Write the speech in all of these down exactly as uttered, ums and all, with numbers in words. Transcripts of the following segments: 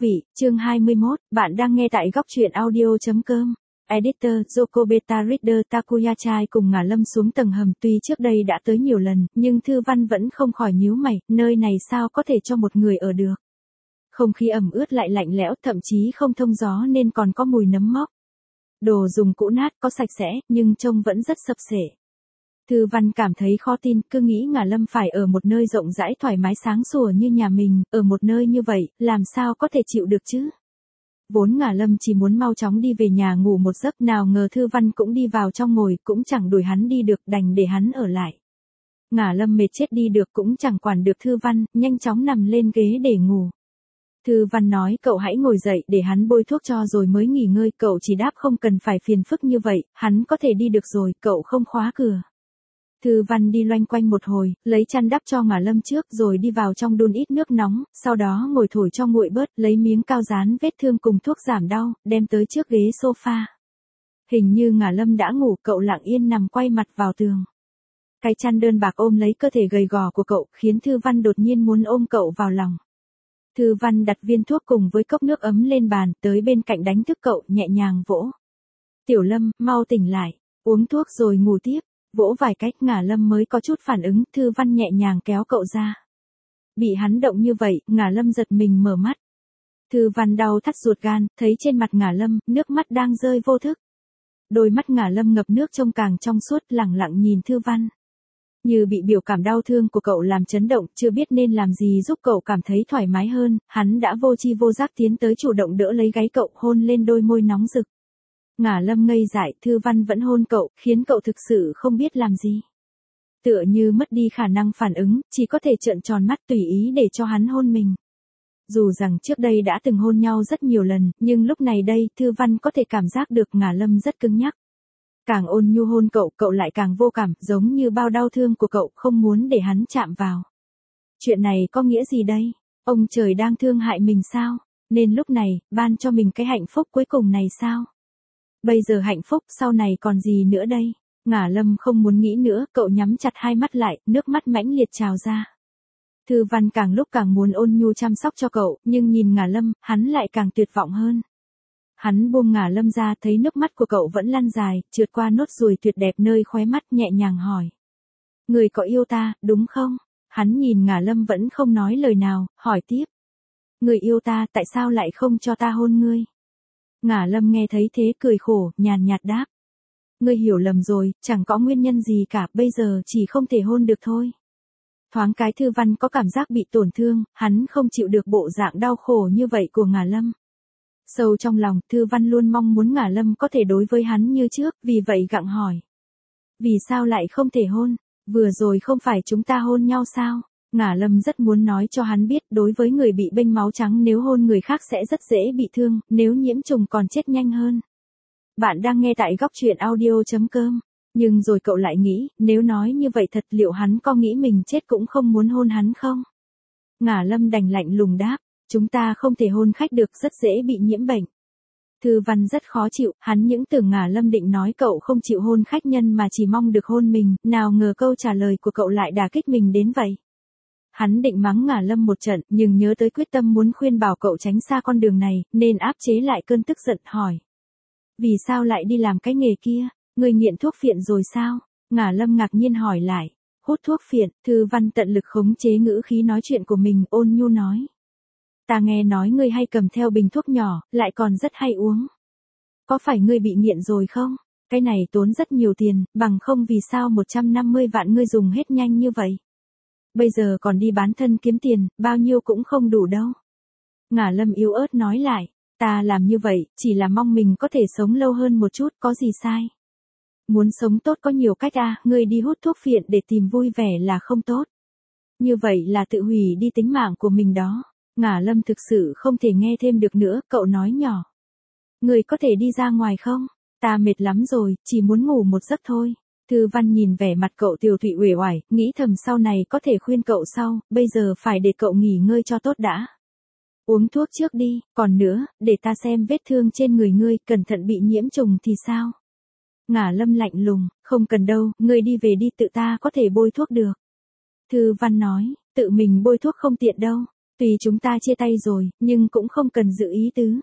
vị, chương hai mươi mốt, bạn đang nghe tại góc truyện audio.com. Editor, Yoko Beta Reader Takuyachai cùng Ngả Lâm xuống tầng hầm, tuy trước đây đã tới nhiều lần, nhưng Thư Văn vẫn không khỏi nhíu mày, nơi này sao có thể cho một người ở được. Không khí ẩm ướt lại lạnh lẽo, thậm chí không thông gió nên còn có mùi nấm mốc. Đồ dùng cũ nát, có sạch sẽ, nhưng trông vẫn rất xập xệ. Thư Văn cảm thấy khó tin, cứ nghĩ Ngả Lâm phải ở một nơi rộng rãi thoải mái sáng sủa như nhà mình, ở một nơi như vậy, làm sao có thể chịu được chứ? Vốn Ngả Lâm chỉ muốn mau chóng đi về nhà ngủ một giấc, nào ngờ Thư Văn cũng đi vào trong ngồi, cũng chẳng đuổi hắn đi được, đành để hắn ở lại. Ngả Lâm mệt chết đi được cũng chẳng quản được Thư Văn, nhanh chóng nằm lên ghế để ngủ. Thư Văn nói cậu hãy ngồi dậy để hắn bôi thuốc cho rồi mới nghỉ ngơi, cậu chỉ đáp không cần phải phiền phức như vậy, hắn có thể đi được rồi, cậu không khóa cửa. Thư Văn đi loanh quanh một hồi, lấy chăn đắp cho Ngả Lâm trước rồi đi vào trong đun ít nước nóng, sau đó ngồi thổi cho nguội bớt, lấy miếng cao dán vết thương cùng thuốc giảm đau, đem tới trước ghế sofa. Hình như Ngả Lâm đã ngủ, cậu lặng yên nằm quay mặt vào tường. Cái chăn đơn bạc ôm lấy cơ thể gầy gò của cậu, khiến Thư Văn đột nhiên muốn ôm cậu vào lòng. Thư Văn đặt viên thuốc cùng với cốc nước ấm lên bàn, tới bên cạnh đánh thức cậu, nhẹ nhàng vỗ. Tiểu Lâm, mau tỉnh lại, uống thuốc rồi ngủ tiếp. Vỗ vài cách Ngả Lâm mới có chút phản ứng, Thư Văn nhẹ nhàng kéo cậu ra. Bị hắn động như vậy, Ngả Lâm giật mình mở mắt. Thư Văn đau thắt ruột gan, thấy trên mặt Ngả Lâm, nước mắt đang rơi vô thức. Đôi mắt Ngả Lâm ngập nước trông càng trong suốt, lẳng lặng nhìn Thư Văn. Như bị biểu cảm đau thương của cậu làm chấn động, chưa biết nên làm gì giúp cậu cảm thấy thoải mái hơn, hắn đã vô tri vô giác tiến tới chủ động đỡ lấy gáy cậu, hôn lên đôi môi nóng rực. Ngả Lâm ngây dại, Thư Văn vẫn hôn cậu, khiến cậu thực sự không biết làm gì. Tựa như mất đi khả năng phản ứng, chỉ có thể trợn tròn mắt tùy ý để cho hắn hôn mình. Dù rằng trước đây đã từng hôn nhau rất nhiều lần, nhưng lúc này đây, Thư Văn có thể cảm giác được Ngả Lâm rất cứng nhắc. Càng ôn nhu hôn cậu, cậu lại càng vô cảm, giống như bao đau thương của cậu, không muốn để hắn chạm vào. Chuyện này có nghĩa gì đây? Ông trời đang thương hại mình sao? Nên lúc này, ban cho mình cái hạnh phúc cuối cùng này sao? Bây giờ hạnh phúc, sau này còn gì nữa đây? Ngả Lâm không muốn nghĩ nữa, cậu nhắm chặt hai mắt lại, nước mắt mãnh liệt trào ra. Thư Văn càng lúc càng muốn ôn nhu chăm sóc cho cậu, nhưng nhìn Ngả Lâm, hắn lại càng tuyệt vọng hơn. Hắn buông Ngả Lâm ra, thấy nước mắt của cậu vẫn lăn dài, trượt qua nốt ruồi tuyệt đẹp nơi khóe mắt, nhẹ nhàng hỏi. Người có yêu ta, đúng không? Hắn nhìn Ngả Lâm vẫn không nói lời nào, hỏi tiếp. Người yêu ta, tại sao lại không cho ta hôn ngươi? Ngả Lâm nghe thấy thế cười khổ, nhàn nhạt đáp. Ngươi hiểu lầm rồi, chẳng có nguyên nhân gì cả, bây giờ chỉ không thể hôn được thôi. Thoáng cái Thư Văn có cảm giác bị tổn thương, hắn không chịu được bộ dạng đau khổ như vậy của Ngả Lâm. Sâu trong lòng, Thư Văn luôn mong muốn Ngả Lâm có thể đối với hắn như trước, vì vậy gặng hỏi. Vì sao lại không thể hôn? Vừa rồi không phải chúng ta hôn nhau sao? Ngả Lâm rất muốn nói cho hắn biết, đối với người bị bênh máu trắng, nếu hôn người khác sẽ rất dễ bị thương, nếu nhiễm trùng còn chết nhanh hơn. Bạn đang nghe tại góc truyện audio.com. Nhưng rồi cậu lại nghĩ, nếu nói như vậy thật, liệu hắn có nghĩ mình chết cũng không muốn hôn hắn không? Ngả Lâm đành lạnh lùng đáp, chúng ta không thể hôn khách được, rất dễ bị nhiễm bệnh. Thư Văn rất khó chịu, hắn những tưởng Ngả Lâm định nói cậu không chịu hôn khách nhân mà chỉ mong được hôn mình, nào ngờ câu trả lời của cậu lại đả kích mình đến vậy. Hắn định mắng Ngả Lâm một trận, nhưng nhớ tới quyết tâm muốn khuyên bảo cậu tránh xa con đường này, nên áp chế lại cơn tức giận, hỏi. Vì sao lại đi làm cái nghề kia? Người nghiện thuốc phiện rồi sao? Ngả Lâm ngạc nhiên hỏi lại. Hút thuốc phiện, Thư Văn tận lực khống chế ngữ khí nói chuyện của mình, ôn nhu nói. Ta nghe nói ngươi hay cầm theo bình thuốc nhỏ, lại còn rất hay uống. Có phải ngươi bị nghiện rồi không? Cái này tốn rất nhiều tiền, bằng không vì sao một trăm năm mươi vạn ngươi dùng hết nhanh như vậy? Bây giờ còn đi bán thân kiếm tiền, bao nhiêu cũng không đủ đâu. Ngả Lâm yếu ớt nói lại, ta làm như vậy, chỉ là mong mình có thể sống lâu hơn một chút, có gì sai. Muốn sống tốt có nhiều cách à, ngươi đi hút thuốc phiện để tìm vui vẻ là không tốt. Như vậy là tự hủy đi tính mạng của mình đó. Ngả Lâm thực sự không thể nghe thêm được nữa, cậu nói nhỏ. Ngươi có thể đi ra ngoài không? Ta mệt lắm rồi, chỉ muốn ngủ một giấc thôi. Thư Văn nhìn vẻ mặt cậu tiều tụy uể oải, nghĩ thầm sau này có thể khuyên cậu sau, bây giờ phải để cậu nghỉ ngơi cho tốt đã. Uống thuốc trước đi, còn nữa, để ta xem vết thương trên người ngươi, cẩn thận bị nhiễm trùng thì sao? Ngả Lâm lạnh lùng, không cần đâu, ngươi đi về đi, tự ta có thể bôi thuốc được. Thư Văn nói, tự mình bôi thuốc không tiện đâu. Tuy chúng ta chia tay rồi, nhưng cũng không cần giữ ý tứ.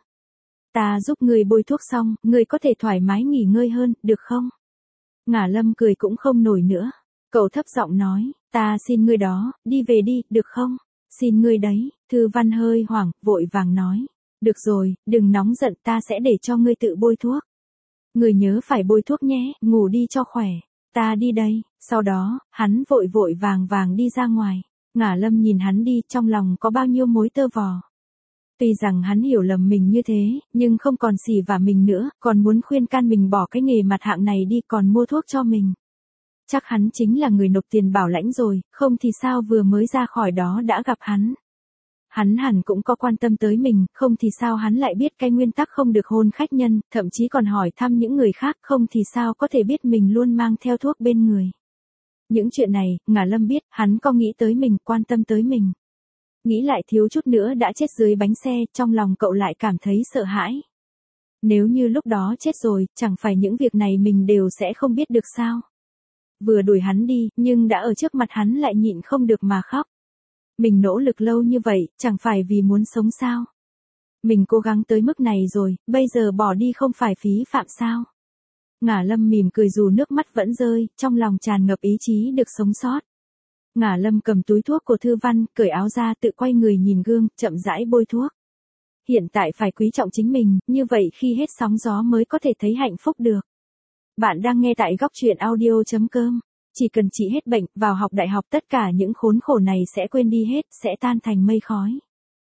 Ta giúp ngươi bôi thuốc xong, ngươi có thể thoải mái nghỉ ngơi hơn, được không? Ngả Lâm cười cũng không nổi nữa. Cậu thấp giọng nói, ta xin ngươi đó, đi về đi, được không? Xin ngươi đấy, Thư Văn hơi hoảng, vội vàng nói. Được rồi, đừng nóng giận, ta sẽ để cho ngươi tự bôi thuốc. Ngươi nhớ phải bôi thuốc nhé, ngủ đi cho khỏe. Ta đi đây. Sau đó, hắn vội vội vàng vàng đi ra ngoài. Ngả Lâm nhìn hắn đi, trong lòng có bao nhiêu mối tơ vò. Tuy rằng hắn hiểu lầm mình như thế, nhưng không còn xỉ vả mình nữa, còn muốn khuyên can mình bỏ cái nghề mặt hạng này đi, còn mua thuốc cho mình. Chắc hắn chính là người nộp tiền bảo lãnh rồi, không thì sao vừa mới ra khỏi đó đã gặp hắn. Hắn hẳn cũng có quan tâm tới mình, không thì sao hắn lại biết cái nguyên tắc không được hôn khách nhân, thậm chí còn hỏi thăm những người khác, không thì sao có thể biết mình luôn mang theo thuốc bên người. Những chuyện này, Ngả Lâm biết, hắn có nghĩ tới mình, quan tâm tới mình. Nghĩ lại thiếu chút nữa đã chết dưới bánh xe, trong lòng cậu lại cảm thấy sợ hãi. Nếu như lúc đó chết rồi, chẳng phải những việc này mình đều sẽ không biết được sao. Vừa đuổi hắn đi, nhưng đã ở trước mặt hắn lại nhịn không được mà khóc. Mình nỗ lực lâu như vậy, chẳng phải vì muốn sống sao. Mình cố gắng tới mức này rồi, bây giờ bỏ đi không phải phí phạm sao. Ngả Lâm mỉm cười dù nước mắt vẫn rơi, trong lòng tràn ngập ý chí được sống sót. Ngả Lâm cầm túi thuốc của Thư Văn, cởi áo ra tự quay người nhìn gương, chậm rãi bôi thuốc. Hiện tại phải quý trọng chính mình, như vậy khi hết sóng gió mới có thể thấy hạnh phúc được. Bạn đang nghe tại góc truyện audio chấm com. Chỉ cần trị hết bệnh, vào học đại học tất cả những khốn khổ này sẽ quên đi hết, sẽ tan thành mây khói.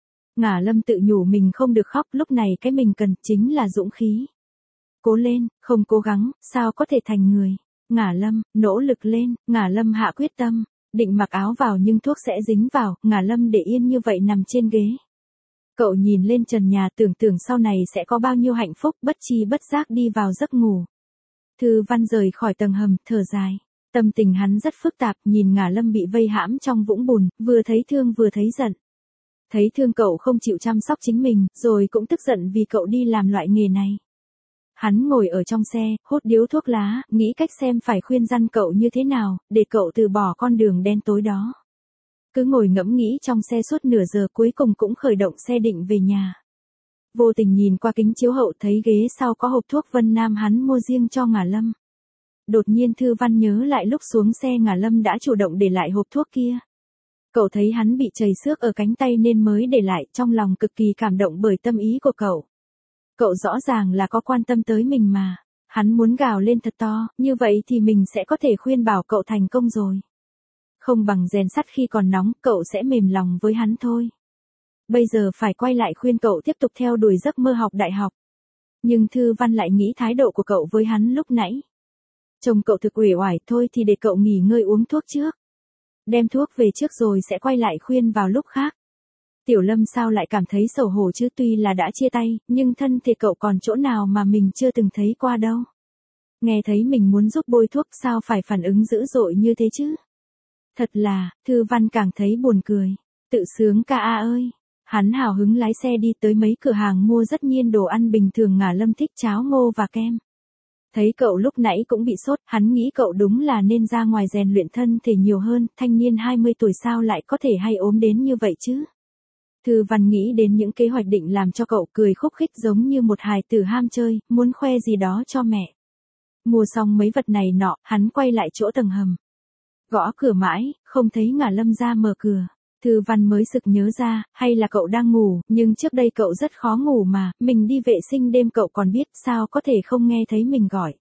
Ngả Lâm tự nhủ mình không được khóc, lúc này cái mình cần chính là dũng khí. Cố lên, không cố gắng, sao có thể thành người. Ngả Lâm, nỗ lực lên, Ngả Lâm hạ quyết tâm. Định mặc áo vào nhưng thuốc sẽ dính vào, Ngả Lâm để yên như vậy nằm trên ghế. Cậu nhìn lên trần nhà tưởng tượng sau này sẽ có bao nhiêu hạnh phúc, bất chi bất giác đi vào giấc ngủ. Thư Văn rời khỏi tầng hầm, thở dài. Tâm tình hắn rất phức tạp, nhìn Ngả Lâm bị vây hãm trong vũng bùn, vừa thấy thương vừa thấy giận. Thấy thương cậu không chịu chăm sóc chính mình, rồi cũng tức giận vì cậu đi làm loại nghề này. Hắn ngồi ở trong xe, hút điếu thuốc lá, nghĩ cách xem phải khuyên răn cậu như thế nào, để cậu từ bỏ con đường đen tối đó. Cứ ngồi ngẫm nghĩ trong xe suốt nửa giờ, cuối cùng cũng khởi động xe định về nhà. Vô tình nhìn qua kính chiếu hậu thấy ghế sau có hộp thuốc Vân Nam hắn mua riêng cho Ngả Lâm. Đột nhiên Thư Văn nhớ lại lúc xuống xe Ngả Lâm đã chủ động để lại hộp thuốc kia. Cậu thấy hắn bị chảy xước ở cánh tay nên mới để lại, trong lòng cực kỳ cảm động bởi tâm ý của cậu. Cậu rõ ràng là có quan tâm tới mình mà. Hắn muốn gào lên thật to, như vậy thì mình sẽ có thể khuyên bảo cậu thành công rồi. Không bằng rèn sắt khi còn nóng, cậu sẽ mềm lòng với hắn thôi. Bây giờ phải quay lại khuyên cậu tiếp tục theo đuổi giấc mơ học đại học. Nhưng Thư Văn lại nghĩ thái độ của cậu với hắn lúc nãy. Chồng cậu thực uể oải, thôi thì để cậu nghỉ ngơi uống thuốc trước. Đem thuốc về trước rồi sẽ quay lại khuyên vào lúc khác. Tiểu Lâm sao lại cảm thấy xấu hổ chứ, tuy là đã chia tay, nhưng thân thể cậu còn chỗ nào mà mình chưa từng thấy qua đâu. Nghe thấy mình muốn giúp bôi thuốc sao phải phản ứng dữ dội như thế chứ. Thật là, Thư Văn càng thấy buồn cười. Tự sướng ca a ơi. Hắn hào hứng lái xe đi tới mấy cửa hàng mua rất nhiên đồ ăn bình thường. Ngả Lâm thích cháo ngô và kem. Thấy cậu lúc nãy cũng bị sốt, hắn nghĩ cậu đúng là nên ra ngoài rèn luyện thân thể nhiều hơn, thanh niên hai mươi tuổi sao lại có thể hay ốm đến như vậy chứ. Thư Văn nghĩ đến những kế hoạch định làm cho cậu, cười khúc khích giống như một hài tử ham chơi, muốn khoe gì đó cho mẹ. Mua xong mấy vật này nọ, hắn quay lại chỗ tầng hầm. Gõ cửa mãi, không thấy Ngả Lâm ra mở cửa. Thư Văn mới sực nhớ ra, hay là cậu đang ngủ, nhưng trước đây cậu rất khó ngủ mà, mình đi vệ sinh đêm cậu còn biết, sao có thể không nghe thấy mình gọi.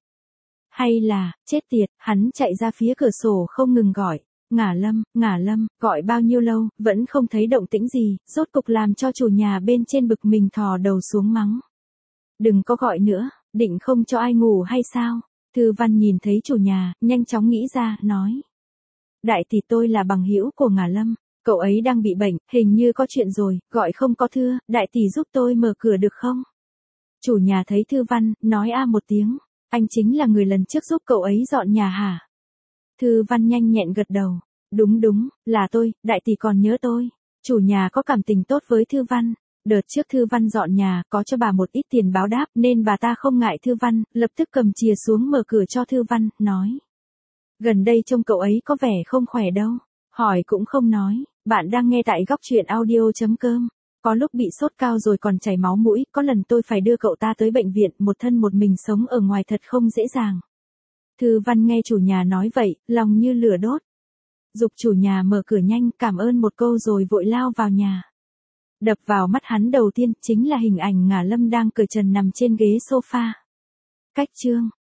Hay là, chết tiệt, hắn chạy ra phía cửa sổ không ngừng gọi. Ngả Lâm, Ngả Lâm, gọi bao nhiêu lâu, vẫn không thấy động tĩnh gì, rốt cục làm cho chủ nhà bên trên bực mình thò đầu xuống mắng. Đừng có gọi nữa, định không cho ai ngủ hay sao? Thư Văn nhìn thấy chủ nhà, nhanh chóng nghĩ ra, nói. Đại tỷ tôi là bằng hữu của Ngả Lâm, cậu ấy đang bị bệnh, hình như có chuyện rồi, gọi không có thưa, đại tỷ giúp tôi mở cửa được không? Chủ nhà thấy Thư Văn, nói a một tiếng, anh chính là người lần trước giúp cậu ấy dọn nhà hả? Thư Văn nhanh nhẹn gật đầu, đúng đúng, là tôi, đại tỷ còn nhớ tôi. Chủ nhà có cảm tình tốt với Thư Văn, đợt trước Thư Văn dọn nhà, có cho bà một ít tiền báo đáp, nên bà ta không ngại Thư Văn, lập tức cầm chìa xuống mở cửa cho Thư Văn, nói. Gần đây trông cậu ấy có vẻ không khỏe đâu, hỏi cũng không nói, Bạn đang nghe tại góc truyện audio.com. Có lúc bị sốt cao rồi còn chảy máu mũi, có lần tôi phải đưa cậu ta tới bệnh viện, một thân một mình sống ở ngoài thật không dễ dàng. Thư Văn nghe chủ nhà nói vậy, lòng như lửa đốt. Giục chủ nhà mở cửa nhanh, cảm ơn một câu rồi vội lao vào nhà. Đập vào mắt hắn đầu tiên chính là hình ảnh Ngả Lâm đang cởi trần nằm trên ghế sofa. Cách chương